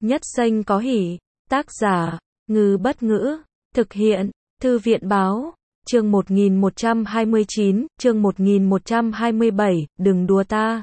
Nhất xanh có hỉ. Tác giả, Ngư Bất Ngữ. Thực hiện, Thư viện Báo. Chương 1129, chương 1127, đừng đùa ta.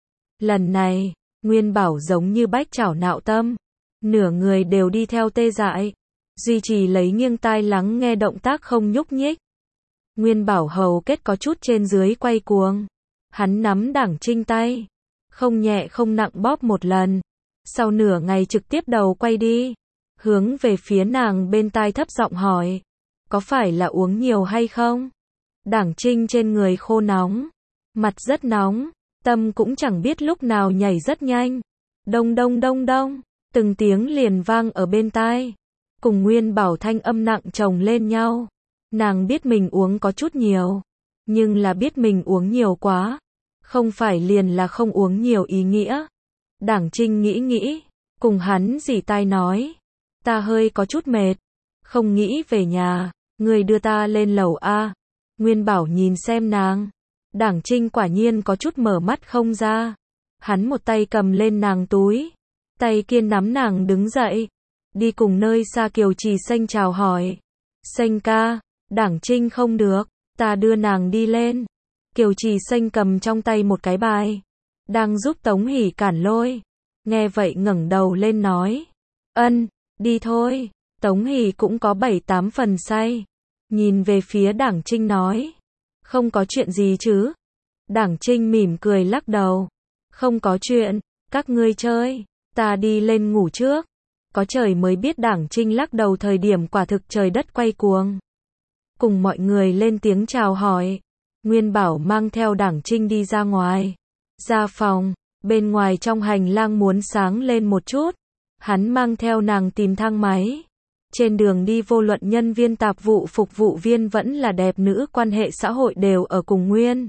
Lần này, Nguyên Bảo giống như bách chảo nạo tâm. Nửa người đều đi theo tê dại. Duy trì lấy nghiêng tai lắng nghe động tác không nhúc nhích. Nguyên Bảo hầu kết có chút trên dưới quay cuồng. Hắn nắm Đảng Trinh tay. Không nhẹ không nặng bóp một lần. Sau nửa ngày trực tiếp đầu quay đi. Hướng về phía nàng bên tai thấp giọng hỏi. Có phải là uống nhiều hay không? Đảng Trinh trên người khô nóng. Mặt rất nóng. Tâm cũng chẳng biết lúc nào nhảy rất nhanh. Đông đông đông đông. Từng tiếng liền vang ở bên tai. Cùng Nguyên Bảo thanh âm nặng chồng lên nhau. Nàng biết mình uống có chút nhiều. Nhưng là biết mình uống nhiều quá. Không phải liền là không uống nhiều ý nghĩa. Đảng Trinh nghĩ. Cùng hắn dì tai nói. Ta hơi có chút mệt. Không nghĩ về nhà. Người đưa ta lên lầu A. Nguyên Bảo nhìn xem nàng. Đảng Trinh quả nhiên có chút mở mắt không ra. Hắn một tay cầm lên nàng túi. Tay kia nắm nàng đứng dậy. Đi cùng nơi xa Kiều Trì Xanh chào hỏi. Xanh ca. Đảng Trinh không được. Ta đưa nàng đi lên. Kiều Trì Xanh cầm trong tay một cái bài. Đang giúp Tống Hỷ cản lôi. Nghe vậy ngẩng đầu lên nói. Ân, đi thôi. Tống Hỷ cũng có 7-8 phần say. Nhìn về phía Đảng Trinh nói. Không có chuyện gì chứ? Đảng Trinh mỉm cười lắc đầu. Không có chuyện, các ngươi chơi. Ta đi lên ngủ trước. Có trời mới biết Đảng Trinh lắc đầu thời điểm quả thực trời đất quay cuồng. Cùng mọi người lên tiếng chào hỏi. Nguyên Bảo mang theo Đảng Trinh đi ra ngoài. Ra phòng, bên ngoài trong hành lang muốn sáng lên một chút. Hắn mang theo nàng tìm thang máy. Trên đường đi vô luận nhân viên tạp vụ phục vụ viên vẫn là đẹp nữ quan hệ xã hội đều ở cùng Nguyên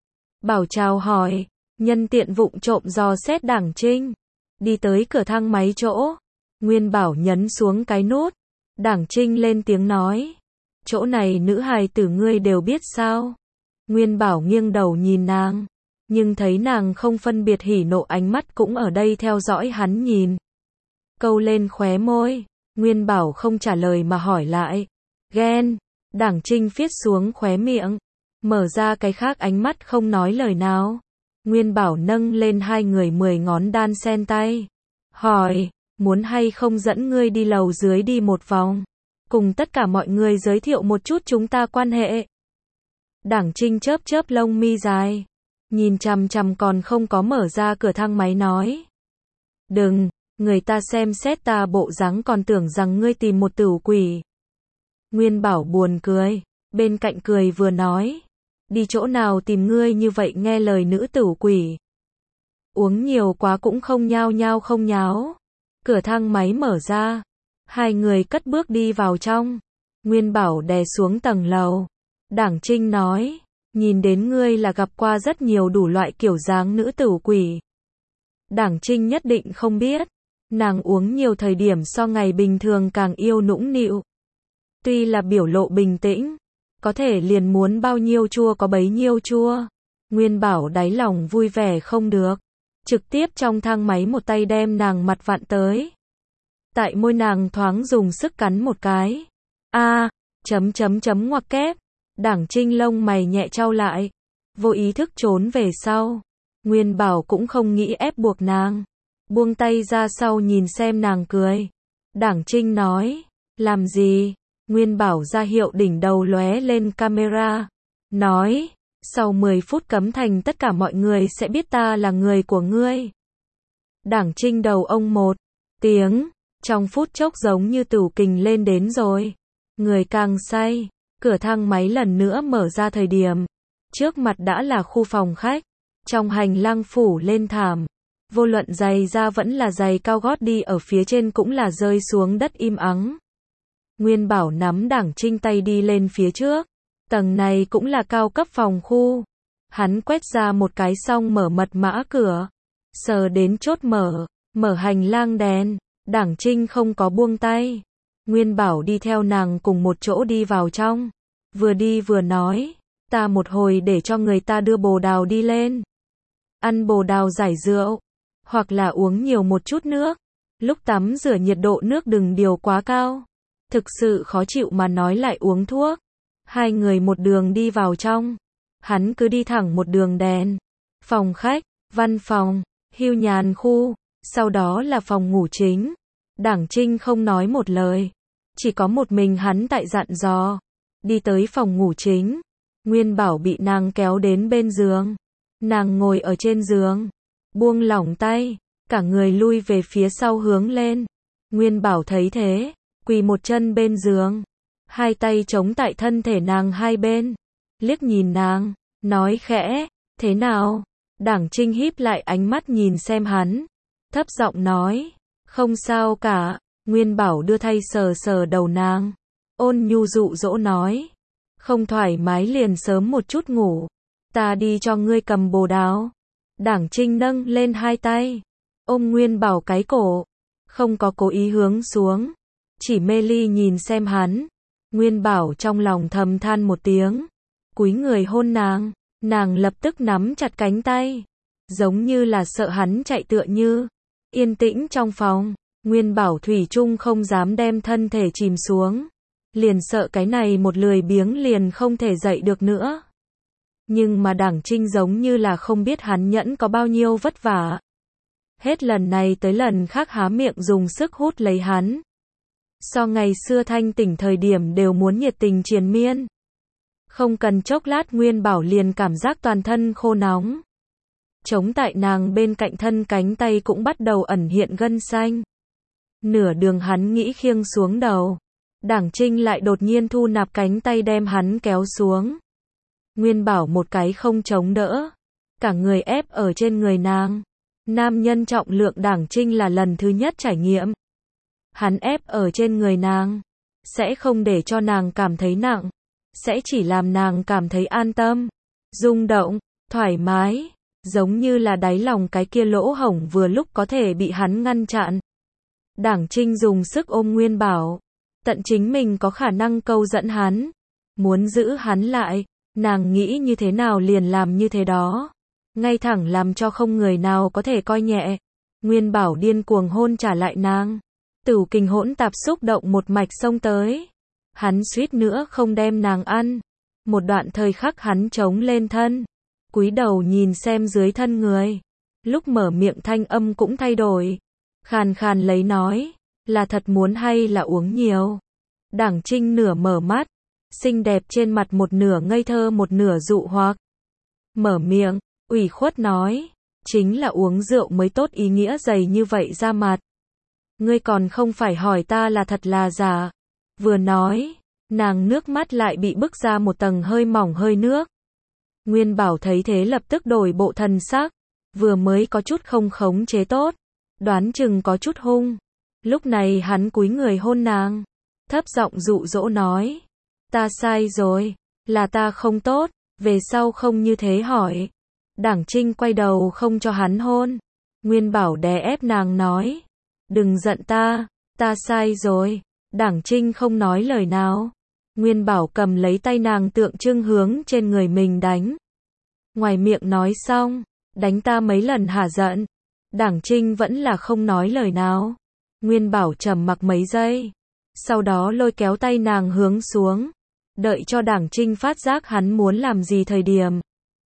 Bảo chào hỏi. Nhân tiện vụng trộm dò xét Đảng Trinh. Đi tới cửa thang máy chỗ. Nguyên Bảo nhấn xuống cái nút. Đảng Trinh lên tiếng nói. Chỗ này nữ hài tử ngươi đều biết sao? Nguyên Bảo nghiêng đầu nhìn nàng. Nhưng thấy nàng không phân biệt hỉ nộ ánh mắt cũng ở đây theo dõi hắn nhìn. Câu lên khóe môi. Nguyên Bảo không trả lời mà hỏi lại. Ghen. Đảng Trinh viết xuống khóe miệng. Mở ra cái khác ánh mắt không nói lời nào. Nguyên Bảo nâng lên hai người 10 ngón đan sen tay. Hỏi. Muốn hay không dẫn ngươi đi lầu dưới đi một vòng. Cùng tất cả mọi người giới thiệu một chút chúng ta quan hệ. Đảng Trinh chớp chớp lông mi dài. Nhìn chằm chằm còn không có mở ra cửa thang máy nói. Đừng, người ta xem xét ta bộ dáng còn tưởng rằng ngươi tìm một tửu quỷ. Nguyên Bảo buồn cười. Bên cạnh cười vừa nói. Đi chỗ nào tìm ngươi như vậy nghe lời nữ tửu quỷ. Uống nhiều quá cũng không nhao không nháo. Cửa thang máy mở ra. Hai người cất bước đi vào trong. Nguyên Bảo đè xuống tầng lầu. Đảng Trinh nói. Nhìn đến ngươi là gặp qua rất nhiều đủ loại kiểu dáng nữ tửu quỷ. Đảng Trinh nhất định không biết. Nàng uống nhiều thời điểm so ngày bình thường càng yêu nũng nịu. Tuy là biểu lộ bình tĩnh. Có thể liền muốn bao nhiêu chua có bấy nhiêu chua. Nguyên Bảo đáy lòng vui vẻ không được. Trực tiếp trong thang máy một tay đem nàng mặt vặn tới. Tại môi nàng thoáng dùng sức cắn một cái. Ngoặc kép. Đảng Trinh lông mày nhẹ chau lại. Vô ý thức trốn về sau. Nguyên Bảo cũng không nghĩ ép buộc nàng. Buông tay ra sau nhìn xem nàng cười. Đảng Trinh nói. Làm gì? Nguyên Bảo ra hiệu đỉnh đầu lóe lên camera. Nói. Sau 10 phút cấm thành tất cả mọi người sẽ biết ta là người của ngươi. Đảng Trinh đầu ông một tiếng. Trong phút chốc giống như tửu kình lên đến rồi. Người càng say. Cửa thang máy lần nữa mở ra thời điểm. Trước mặt đã là khu phòng khách. Trong hành lang phủ lên thảm. Vô luận giày da vẫn là giày cao gót đi ở phía trên cũng là rơi xuống đất im ắng. Nguyên Bảo nắm Đảng Trinh tay đi lên phía trước. Tầng này cũng là cao cấp phòng khu. Hắn quét ra một cái xong mở mật mã cửa. Sờ đến chốt mở hành lang đèn. Đảng Trinh không có buông tay. Nguyên Bảo đi theo nàng cùng một chỗ đi vào trong. Vừa đi vừa nói. Ta một hồi để cho người ta đưa bồ đào đi lên. Ăn bồ đào giải rượu. Hoặc là uống nhiều một chút nước. Lúc tắm rửa nhiệt độ nước đừng điều quá cao. Thực sự khó chịu mà nói lại uống thuốc. Hai người một đường đi vào trong. Hắn cứ đi thẳng một đường đèn. Phòng khách, văn phòng, hưu nhàn khu, sau đó là phòng ngủ chính. Đảng Trinh không nói một lời. Chỉ có một mình hắn tại dặn dò. Đi tới phòng ngủ chính. Nguyên Bảo bị nàng kéo đến bên giường. Nàng ngồi ở trên giường. Buông lỏng tay. Cả người lui về phía sau hướng lên. Nguyên Bảo thấy thế. Quỳ một chân bên giường. Hai tay chống tại thân thể nàng hai bên. Liếc nhìn nàng. Nói khẽ. Thế nào? Đảng Trinh híp lại ánh mắt nhìn xem hắn. Thấp giọng nói. Không sao cả. Nguyên Bảo đưa tay sờ sờ đầu nàng. Ôn nhu dụ dỗ nói. Không thoải mái liền sớm một chút ngủ. Ta đi cho ngươi cầm bồ đào. Đảng Trinh nâng lên hai tay. Ôm Nguyên Bảo cái cổ. Không có cố ý hướng xuống. Chỉ mê ly nhìn xem hắn. Nguyên Bảo trong lòng thầm than một tiếng. Cúi người hôn nàng. Nàng lập tức nắm chặt cánh tay. Giống như là sợ hắn chạy tựa như. Yên tĩnh trong phòng. Nguyên Bảo thủy chung không dám đem thân thể chìm xuống. Liền sợ cái này một lười biếng liền không thể dậy được nữa. Nhưng mà Đảng Trinh giống như là không biết hắn nhẫn có bao nhiêu vất vả. Hết lần này tới lần khác há miệng dùng sức hút lấy hắn. So ngày xưa thanh tỉnh thời điểm đều muốn nhiệt tình triền miên. Không cần chốc lát Nguyên Bảo liền cảm giác toàn thân khô nóng. Chống tại nàng bên cạnh thân cánh tay cũng bắt đầu ẩn hiện gân xanh. Nửa đường hắn nghĩ khiêng xuống đầu. Đảng Trinh lại đột nhiên thu nạp cánh tay đem hắn kéo xuống. Nguyên Bảo một cái không chống đỡ. Cả người ép ở trên người nàng. Nam nhân trọng lượng Đảng Trinh là lần thứ nhất trải nghiệm. Hắn ép ở trên người nàng. Sẽ không để cho nàng cảm thấy nặng. Sẽ chỉ làm nàng cảm thấy an tâm. Rung động, thoải mái. Giống như là đáy lòng cái kia lỗ hổng vừa lúc có thể bị hắn ngăn chặn. Đảng Trinh dùng sức ôm Nguyên Bảo. Tận chính mình có khả năng câu dẫn hắn. Muốn giữ hắn lại. Nàng nghĩ như thế nào liền làm như thế đó. Ngay thẳng làm cho không người nào có thể coi nhẹ. Nguyên Bảo điên cuồng hôn trả lại nàng. Tửu kình hỗn tạp xúc động một mạch xông tới. Hắn suýt nữa không đem nàng ăn. Một đoạn thời khắc hắn chống lên thân. Cúi đầu nhìn xem dưới thân người. Lúc mở miệng thanh âm cũng thay đổi. Khàn khàn lấy nói. Là thật muốn hay là uống nhiều. Đảng Trinh nửa mở mắt. Xinh đẹp trên mặt một nửa ngây thơ một nửa dụ hoặc. Mở miệng, ủy khuất nói. Chính là uống rượu mới tốt ý nghĩa dày như vậy ra mặt. Ngươi còn không phải hỏi ta là thật là giả. Vừa nói, nàng nước mắt lại bị bức ra một tầng hơi mỏng hơi nước. Nguyên Bảo thấy thế lập tức đổi bộ thần sắc. Vừa mới có chút không khống chế tốt. Đoán chừng có chút hung. Lúc này hắn cúi người hôn nàng. Thấp giọng dụ dỗ nói. Ta sai rồi. Là ta không tốt. Về sau không như thế hỏi. Đảng Trinh quay đầu không cho hắn hôn. Nguyên Bảo đè ép nàng nói. Đừng giận ta. Ta sai rồi. Đảng Trinh không nói lời nào. Nguyên Bảo cầm lấy tay nàng tượng trưng hướng trên người mình đánh. Ngoài miệng nói xong. Đánh ta mấy lần hả giận. Đảng Trinh vẫn là không nói lời nào. Nguyên Bảo trầm mặc mấy giây. Sau đó lôi kéo tay nàng hướng xuống. Đợi cho Đảng Trinh phát giác hắn muốn làm gì thời điểm.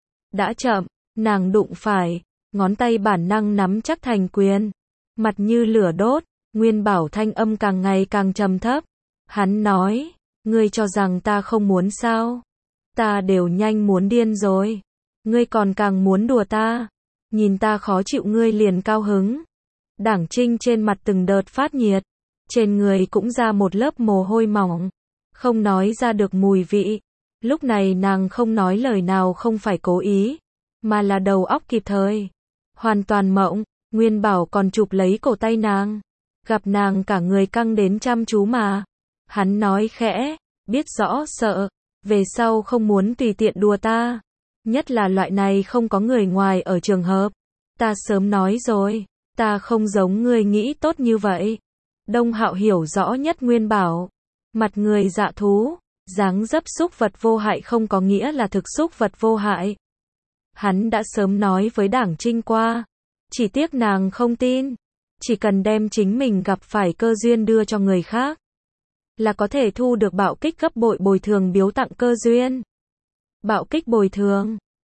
Đã chậm, nàng đụng phải. Ngón tay bản năng nắm chắc thành quyền. Mặt như lửa đốt. Nguyên Bảo thanh âm càng ngày càng trầm thấp. Hắn nói. Ngươi cho rằng ta không muốn sao? Ta đều nhanh muốn điên rồi. Ngươi còn càng muốn đùa ta. Nhìn ta khó chịu ngươi liền cao hứng. Đảng Trinh trên mặt từng đợt phát nhiệt. Trên người cũng ra một lớp mồ hôi mỏng. Không nói ra được mùi vị. Lúc này nàng không nói lời nào không phải cố ý. Mà là đầu óc kịp thời. Hoàn toàn mộng. Nguyên Bảo còn chụp lấy cổ tay nàng. Gặp nàng cả người căng đến chăm chú mà. Hắn nói khẽ. Biết rõ sợ. Về sau không muốn tùy tiện đùa ta. Nhất là loại này không có người ngoài ở trường hợp. Ta sớm nói rồi. Ta không giống ngươi nghĩ tốt như vậy. Đông Hạo hiểu rõ nhất Nguyên Bảo. Mặt người dạ thú. Dáng dấp xúc vật vô hại không có nghĩa là thực xúc vật vô hại. Hắn đã sớm nói với Đảng Trinh qua. Chỉ tiếc nàng không tin. Chỉ cần đem chính mình gặp phải cơ duyên đưa cho người khác, là có thể thu được bạo kích gấp bội bồi thường biếu tặng cơ duyên. Bạo kích bồi thường.